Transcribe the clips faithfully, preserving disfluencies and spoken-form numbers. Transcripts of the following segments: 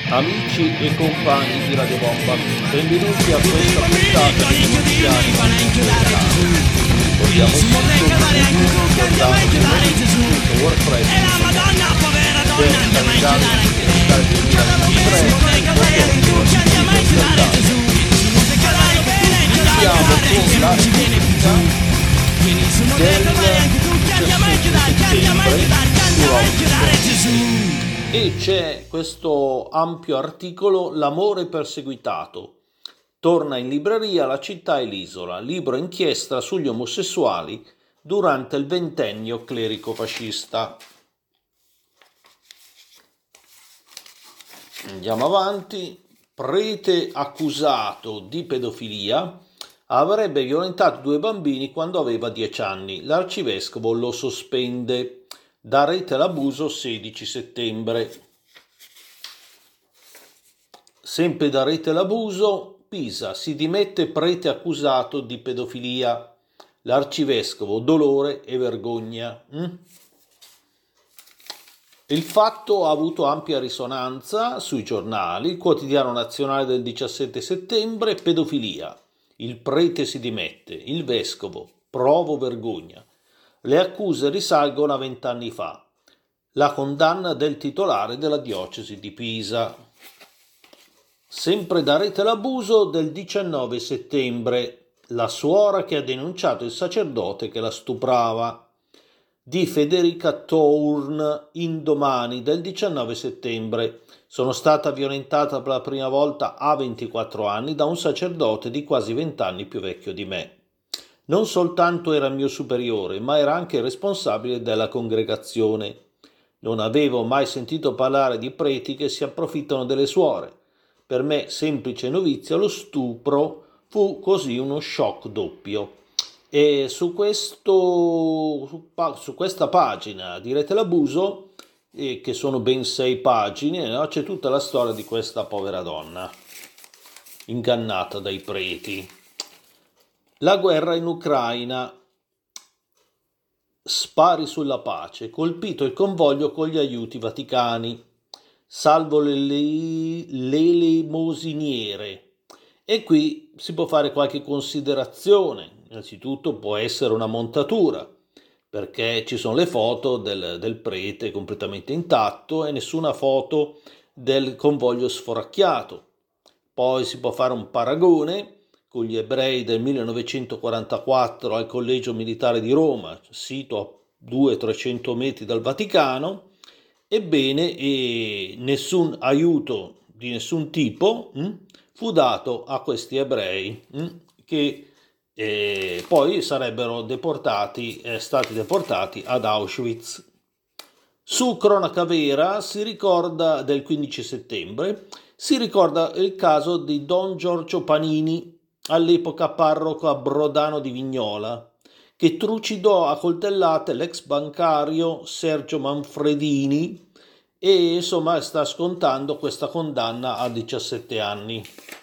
Amici e compagni di Radio Bomba, benvenuti a questa puntata di Notiziari Mangiare. Ricordiamo subito ricordando tutto WordPress per calendario fiscale duemilaventitré. Iniziamo con la richiesta del diciassette settembre e c'è questo ampio articolo L'amore perseguitato. Torna in libreria La città e l'isola, libro inchiesta sugli omosessuali durante il ventennio clerico-fascista. Andiamo avanti. Prete accusato di pedofilia avrebbe violentato due bambini quando aveva dieci anni. L'arcivescovo lo sospende. Da rete all'abuso sedici settembre. Sempre da rete all'abuso, Pisa, si dimette prete accusato di pedofilia. L'arcivescovo, dolore e vergogna. Mm? Il fatto ha avuto ampia risonanza sui giornali. Quotidiano Nazionale del diciassette settembre, pedofilia. Il prete si dimette, il vescovo, provo vergogna. Le accuse risalgono a vent'anni fa. La condanna del titolare della diocesi di Pisa. Sempre da rete l'abuso del diciannove settembre. La suora che ha denunciato il sacerdote che la stuprava. Di Federica Thorn in Domani del diciannove settembre. Sono stata violentata per la prima volta a ventiquattro anni da un sacerdote di quasi vent'anni più vecchio di me. Non soltanto era il mio superiore, ma era anche il responsabile della congregazione. Non avevo mai sentito parlare di preti che si approfittano delle suore. Per me, semplice novizia, lo stupro fu così uno shock doppio. E su, questo, su, su questa pagina di Rete l'Abuso, eh, che sono ben sei pagine, no? C'è tutta la storia di questa povera donna, ingannata dai preti. La guerra in Ucraina, spari sulla pace, colpito il convoglio con gli aiuti vaticani, salvo le, le, le elemosiniere. E qui si può fare qualche considerazione. Innanzitutto può essere una montatura, perché ci sono le foto del, del prete completamente intatto e nessuna foto del convoglio sforacchiato. Poi si può fare un paragone con gli ebrei del millenovecentoquarantaquattro al Collegio Militare di Roma, sito a duecento trecento metri dal Vaticano. Ebbene, e nessun aiuto di nessun tipo mh, fu dato a questi ebrei mh, che eh, poi sarebbero deportati, eh, stati deportati ad Auschwitz. Su Cronaca Vera si ricorda del quindici settembre, si ricorda il caso di Don Giorgio Panini, all'epoca parroco a Brodano di Vignola, che trucidò a coltellate l'ex bancario Sergio Manfredini e insomma sta scontando questa condanna a diciassette anni.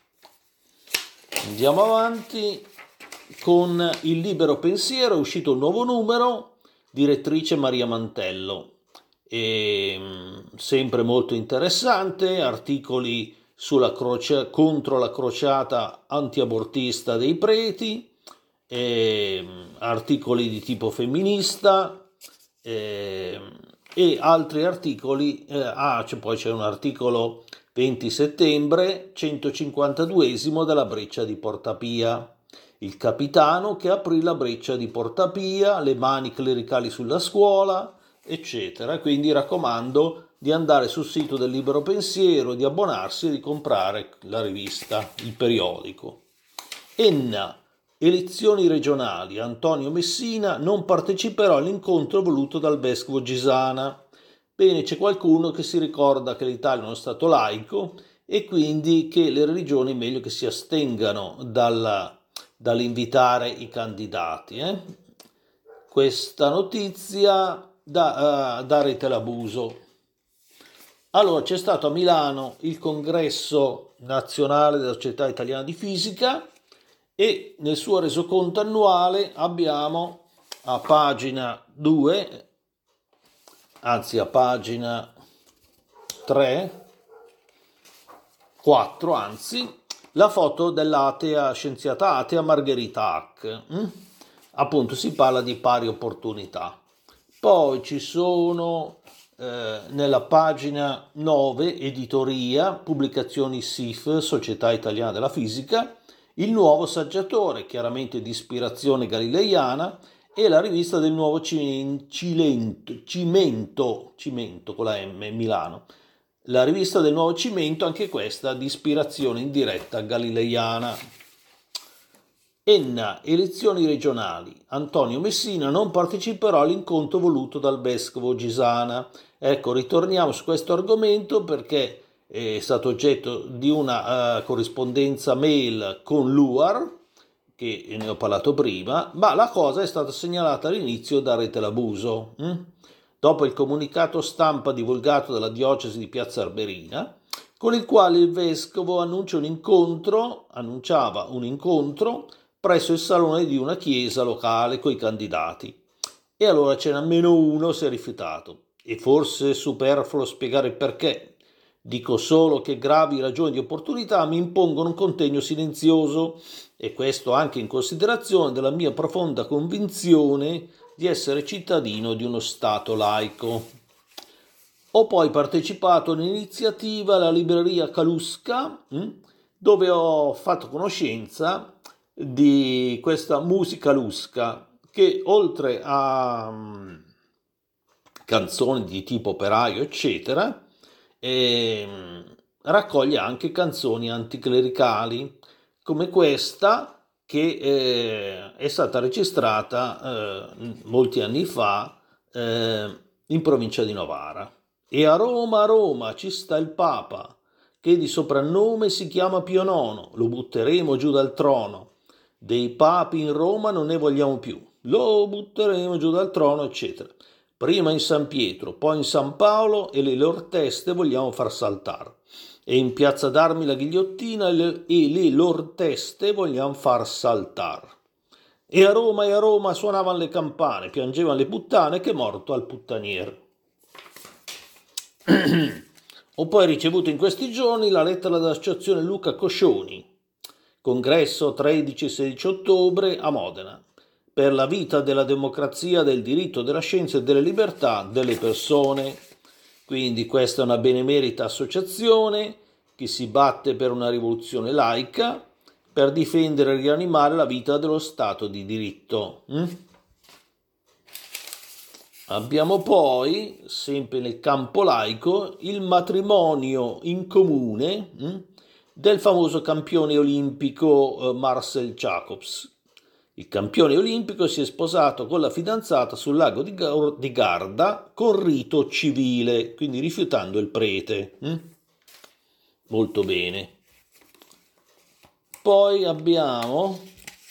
Andiamo avanti con il Libero Pensiero, è uscito un nuovo numero, direttrice Maria Mantello, e, sempre molto interessante, articoli sulla croce, contro la crociata antiabortista dei preti, eh, articoli di tipo femminista eh, e altri articoli. Eh, ah, c'è, poi c'è un articolo venti settembre, centocinquantaduesimo della breccia di Porta Pia. Il capitano che aprì la breccia di Porta Pia, le mani clericali sulla scuola, eccetera. Quindi raccomando di andare sul sito del Libero Pensiero, di abbonarsi e di comprare la rivista, il periodico. Enna, elezioni regionali, Antonio Messina non parteciperà all'incontro voluto dal vescovo Gisana. Bene, c'è qualcuno che si ricorda che l'Italia è uno stato laico e quindi che le religioni è meglio che si astengano dalla, dall'invitare i candidati. Eh? Questa notizia da, uh, da Rete l'Abuso. Allora, c'è stato a Milano il congresso nazionale della Società Italiana di Fisica e nel suo resoconto annuale abbiamo a pagina due, anzi a pagina tre, quattro anzi, la foto dell'atea, scienziata atea Margherita Hack. Hm? Appunto si parla di pari opportunità. Poi ci sono eh, nella pagina nove, editoria, pubblicazioni S I F, Società Italiana della Fisica, il nuovo saggiatore, chiaramente di ispirazione galileiana, e la rivista del nuovo Cimento, Cimento, Cimento con la M, Milano. La rivista del nuovo Cimento, anche questa di ispirazione indiretta galileiana. Enna, elezioni regionali. Antonio Messina non parteciperà all'incontro voluto dal vescovo Gisana. Ecco, ritorniamo su questo argomento perché è stato oggetto di una uh, corrispondenza mail con l'U A R, che ne ho parlato prima, ma la cosa è stata segnalata all'inizio da Rete Labuso. Hm? Dopo il comunicato stampa divulgato dalla diocesi di Piazza Arberina, con il quale il vescovo annuncia un incontro, annunciava un incontro presso il salone di una chiesa locale coi candidati. E allora ce n'è almeno uno si è rifiutato. E forse è superfluo spiegare il perché. Dico solo che gravi ragioni di opportunità mi impongono un contegno silenzioso, e questo anche in considerazione della mia profonda convinzione di essere cittadino di uno Stato laico. Ho poi partecipato all'iniziativa alla libreria Calusca, dove ho fatto conoscenza di questa musica lusca, che oltre a canzoni di tipo operaio eccetera, e raccoglie anche canzoni anticlericali come questa che eh, è stata registrata eh, molti anni fa eh, in provincia di Novara. E a Roma, a Roma ci sta il Papa che di soprannome si chiama Pio nono, lo butteremo giù dal trono, dei papi in Roma non ne vogliamo più, lo butteremo giù dal trono eccetera. Prima in San Pietro, poi in San Paolo, e le loro teste vogliamo far saltare. E in Piazza d'Armi la ghigliottina e le, e le loro teste vogliamo far saltare. E a Roma e a Roma suonavano le campane, piangevano le puttane che morto al puttaniere. Ho poi ricevuto in questi giorni la lettera dell'associazione Luca Coscioni, congresso tredici e sedici ottobre a Modena, per la vita della democrazia, del diritto, della scienza e delle libertà delle persone. Quindi questa è una benemerita associazione che si batte per una rivoluzione laica, per difendere e rianimare la vita dello Stato di diritto. Mm? Abbiamo poi, sempre nel campo laico, il matrimonio in comune mm, del famoso campione olimpico eh, Marcel Jacobs. Il campione olimpico si è sposato con la fidanzata sul lago di, Gar- di Garda con rito civile, quindi rifiutando il prete. Mm? Molto bene. Poi abbiamo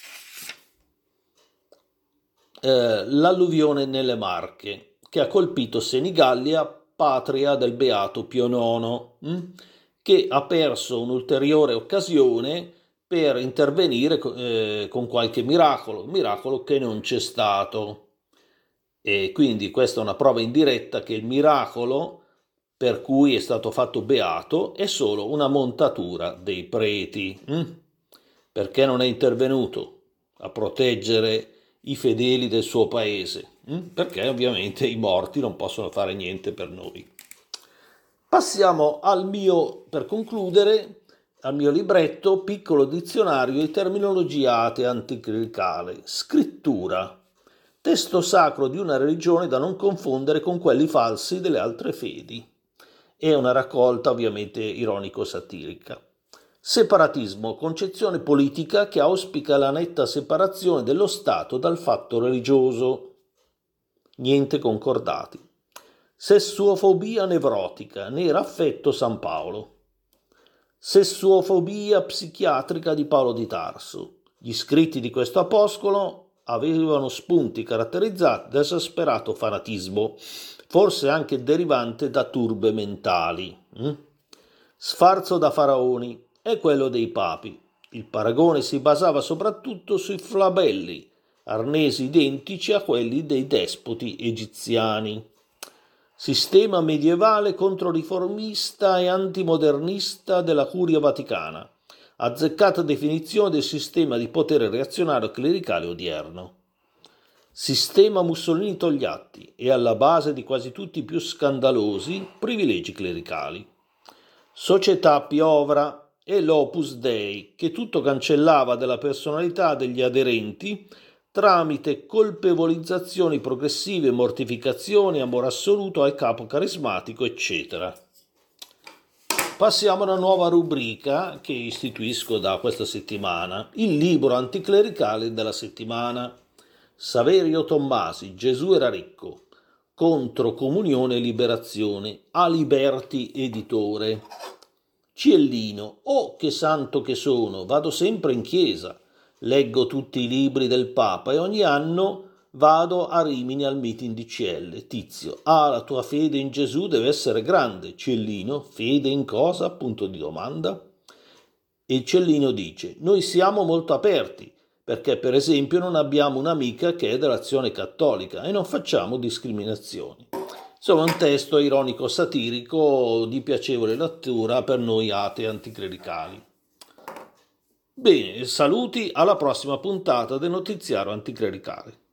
eh, l'alluvione nelle Marche, che ha colpito Senigallia, patria del beato Pio nono, mm? che ha perso un'ulteriore occasione per intervenire eh, con qualche miracolo, miracolo che non c'è stato. E quindi questa è una prova indiretta che il miracolo per cui è stato fatto beato è solo una montatura dei preti. Hm? Perché non è intervenuto a proteggere i fedeli del suo paese? Hm? Perché ovviamente i morti non possono fare niente per noi. Passiamo al mio, per concludere, al mio libretto, piccolo dizionario di terminologia atea anticlericale, scrittura, testo sacro di una religione da non confondere con quelli falsi delle altre fedi. È una raccolta ovviamente ironico-satirica. Separatismo, concezione politica che auspica la netta separazione dello Stato dal fatto religioso. Niente concordati. Sessuofobia nevrotica, ne era affetto San Paolo. Sessuofobia psichiatrica di Paolo di Tarso. Gli scritti di questo apostolo avevano spunti caratterizzati da esasperato fanatismo, forse anche derivante da turbe mentali. Mm? Sfarzo da faraoni è quello dei papi. Il paragone si basava soprattutto sui flabelli, arnesi identici a quelli dei despoti egiziani. sistema medievale controriformista e antimodernista della Curia Vaticana, azzeccata definizione del sistema di potere reazionario clericale odierno. Sistema Mussolini-Togliatti è alla base di quasi tutti i più scandalosi privilegi clericali. Società Piovra e l'Opus Dei, che tutto cancellava della personalità degli aderenti tramite colpevolizzazioni progressive, mortificazioni, amore assoluto al capo carismatico, eccetera. Passiamo a una nuova rubrica che istituisco da questa settimana, il libro anticlericale della settimana. Saverio Tommasi, Gesù era ricco, contro comunione e liberazione, Aliberti editore. Ciellino, oh che santo che sono, vado sempre in chiesa, leggo tutti i libri del Papa e ogni anno vado a Rimini al meeting di C L. Tizio, ah, la tua fede in Gesù deve essere grande. Ciellino, fede in cosa? Punto di domanda. E il Ciellino dice, noi siamo molto aperti, perché per esempio non abbiamo un'amica che è dell'Azione Cattolica e non facciamo discriminazioni. Insomma, un testo ironico-satirico di piacevole lettura per noi atei anticlericali. Bene, saluti, alla prossima puntata del notiziario anticlericale.